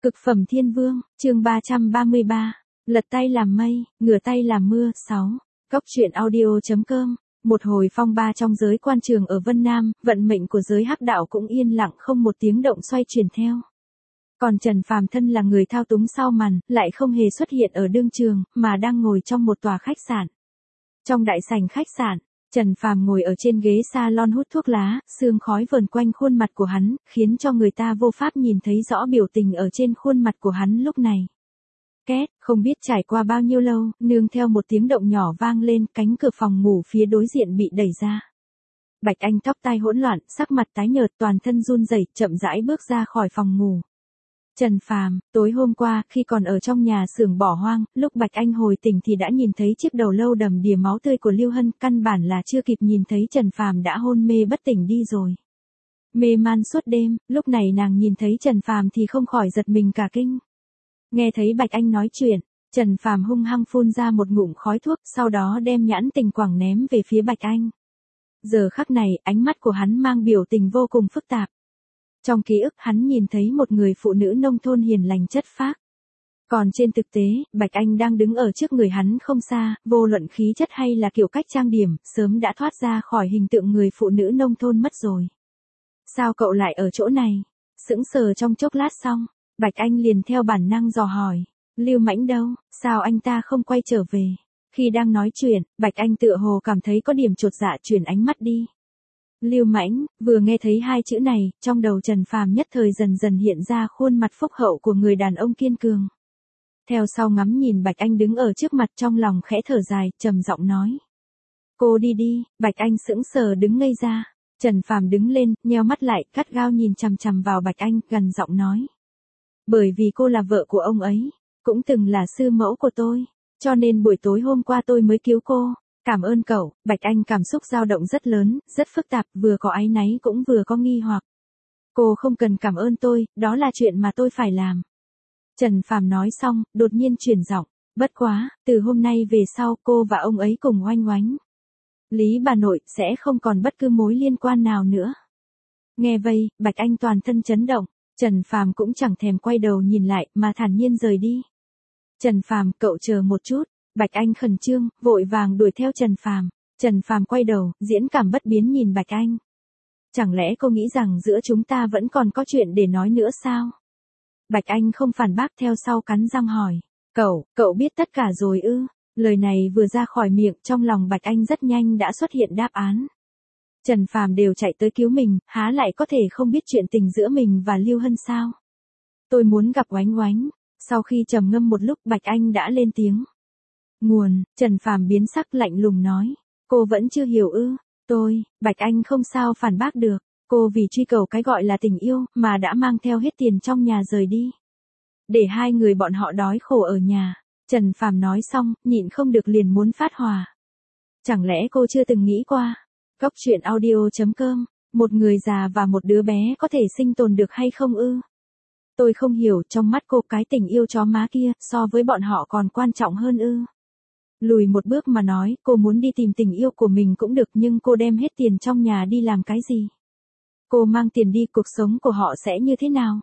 Cực phẩm thiên vương, chương 333. Lật tay làm mây, ngửa tay làm mưa. 6. Cóc truyện audio.com. Một hồi phong ba trong giới quan trường ở Vân Nam, vận mệnh của giới hắc đạo cũng yên lặng không một tiếng động xoay chuyển theo. Còn Trần Phàm thân là người thao túng sau màn, lại không hề xuất hiện ở đương trường, mà đang ngồi trong một tòa khách sạn. Trong đại sảnh khách sạn, Trần Phàm ngồi ở trên ghế salon hút thuốc lá, sương khói vờn quanh khuôn mặt của hắn, khiến cho người ta vô pháp nhìn thấy rõ biểu tình ở trên khuôn mặt của hắn lúc này. Két, không biết trải qua bao nhiêu lâu, nương theo một tiếng động nhỏ vang lên, cánh cửa phòng ngủ phía đối diện bị đẩy ra. Bạch Anh tóc tai hỗn loạn, sắc mặt tái nhợt, toàn thân run rẩy, chậm rãi bước ra khỏi phòng ngủ. Trần Phàm, tối hôm qua, khi còn ở trong nhà xưởng bỏ hoang, lúc Bạch Anh hồi tỉnh thì đã nhìn thấy chiếc đầu lâu đầm đìa máu tươi của Lưu Hân, căn bản là chưa kịp nhìn thấy Trần Phàm đã hôn mê bất tỉnh đi rồi. Mê man suốt đêm, lúc này nàng nhìn thấy Trần Phàm thì không khỏi giật mình cả kinh. Nghe thấy Bạch Anh nói chuyện, Trần Phàm hung hăng phun ra một ngụm khói thuốc, sau đó đem nhãn tình quảng ném về phía Bạch Anh. Giờ khắc này, ánh mắt của hắn mang biểu tình vô cùng phức tạp. Trong ký ức hắn nhìn thấy một người phụ nữ nông thôn hiền lành chất phác. Còn trên thực tế, Bạch Anh đang đứng ở trước người hắn không xa, vô luận khí chất hay là kiểu cách trang điểm, sớm đã thoát ra khỏi hình tượng người phụ nữ nông thôn mất rồi. Sao cậu lại ở chỗ này? Sững sờ trong chốc lát xong, Bạch Anh liền theo bản năng dò hỏi, Lưu Mãnh đâu, sao anh ta không quay trở về? Khi đang nói chuyện, Bạch Anh tựa hồ cảm thấy có điểm chột dạ chuyển ánh mắt đi. Lưu Mãnh, vừa nghe thấy hai chữ này, trong đầu Trần Phàm nhất thời dần dần hiện ra khuôn mặt phúc hậu của người đàn ông kiên cường. Theo sau ngắm nhìn Bạch Anh đứng ở trước mặt, trong lòng khẽ thở dài, trầm giọng nói. Cô đi đi. Bạch Anh sững sờ đứng ngây ra. Trần Phàm đứng lên, nheo mắt lại, gắt gao nhìn chằm chằm vào Bạch Anh, gần giọng nói. Bởi vì cô là vợ của ông ấy, cũng từng là sư mẫu của tôi, cho nên buổi tối hôm qua tôi mới cứu cô. Cảm ơn cậu. Bạch Anh cảm xúc dao động rất lớn, rất phức tạp, vừa có áy náy cũng vừa có nghi hoặc. Cô không cần cảm ơn tôi, đó là chuyện mà tôi phải làm. Trần Phàm nói xong, đột nhiên chuyển giọng, bất quá, từ hôm nay về sau cô và ông ấy cùng oanh oánh. Lý bà nội sẽ không còn bất cứ mối liên quan nào nữa. Nghe vậy, Bạch Anh toàn thân chấn động, Trần Phàm cũng chẳng thèm quay đầu nhìn lại mà thản nhiên rời đi. Trần Phàm, cậu chờ một chút. Bạch Anh khẩn trương, vội vàng đuổi theo Trần Phàm. Trần Phàm quay đầu, diễn cảm bất biến nhìn Bạch Anh. Chẳng lẽ cô nghĩ rằng giữa chúng ta vẫn còn có chuyện để nói nữa sao? Bạch Anh không phản bác, theo sau cắn răng hỏi. Cậu biết tất cả rồi ư? Lời này vừa ra khỏi miệng, trong lòng Bạch Anh rất nhanh đã xuất hiện đáp án. Trần Phàm đều chạy tới cứu mình, há lại có thể không biết chuyện tình giữa mình và Lưu Hân sao? Tôi muốn gặp Oánh Oánh. Sau khi trầm ngâm một lúc, Bạch Anh đã lên tiếng. Nguồn, Trần Phàm biến sắc lạnh lùng nói. Cô vẫn chưa hiểu ư? Bạch Anh không sao phản bác được. Cô vì truy cầu cái gọi là tình yêu, mà đã mang theo hết tiền trong nhà rời đi. Để hai người bọn họ đói khổ ở nhà. Trần Phàm nói xong, nhịn không được liền muốn phát hỏa. Chẳng lẽ cô chưa từng nghĩ qua? Cóc truyện audio.com. Một người già và một đứa bé có thể sinh tồn được hay không ư? Tôi không hiểu, trong mắt cô cái tình yêu chó má kia, so với bọn họ còn quan trọng hơn ư? Lùi một bước mà nói, cô muốn đi tìm tình yêu của mình cũng được, nhưng cô đem hết tiền trong nhà đi làm cái gì? Cô mang tiền đi, cuộc sống của họ sẽ như thế nào?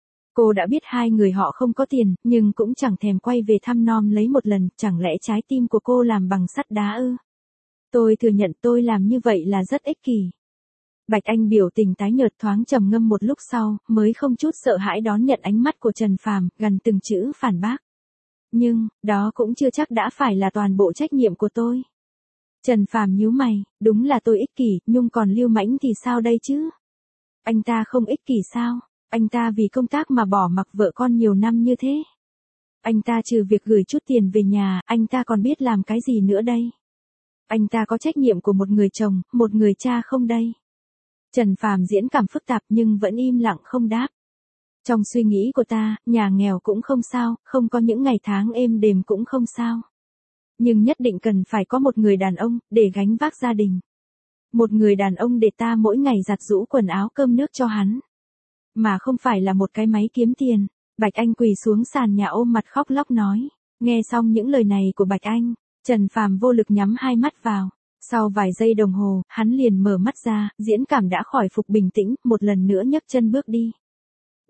Cô đã biết hai người họ không có tiền, nhưng cũng chẳng thèm quay về thăm nom lấy một lần, chẳng lẽ trái tim của cô làm bằng sắt đá ư? Tôi thừa nhận tôi làm như vậy là rất ích kỷ. Bạch Anh biểu tình tái nhợt, thoáng trầm ngâm một lúc sau, mới không chút sợ hãi đón nhận ánh mắt của Trần Phàm, gần từng chữ phản bác. Nhưng, đó cũng chưa chắc đã phải là toàn bộ trách nhiệm của tôi. Trần Phàm nhíu mày, đúng là tôi ích kỷ, nhưng còn Lưu Mãnh thì sao đây chứ? Anh ta không ích kỷ sao? Anh ta vì công tác mà bỏ mặc vợ con nhiều năm như thế. Anh ta trừ việc gửi chút tiền về nhà, anh ta còn biết làm cái gì nữa đây? Anh ta có trách nhiệm của một người chồng, một người cha không đây? Trần Phàm diễn cảm phức tạp nhưng vẫn im lặng không đáp. Trong suy nghĩ của ta, nhà nghèo cũng không sao, không có những ngày tháng êm đềm cũng không sao. Nhưng nhất định cần phải có một người đàn ông, để gánh vác gia đình. Một người đàn ông để ta mỗi ngày giặt giũ quần áo cơm nước cho hắn. Mà không phải là một cái máy kiếm tiền. Bạch Anh quỳ xuống sàn nhà ôm mặt khóc lóc nói. Nghe xong những lời này của Bạch Anh, Trần Phàm vô lực nhắm hai mắt vào. Sau vài giây đồng hồ, hắn liền mở mắt ra, diễn cảm đã khỏi phục bình tĩnh, một lần nữa nhấc chân bước đi.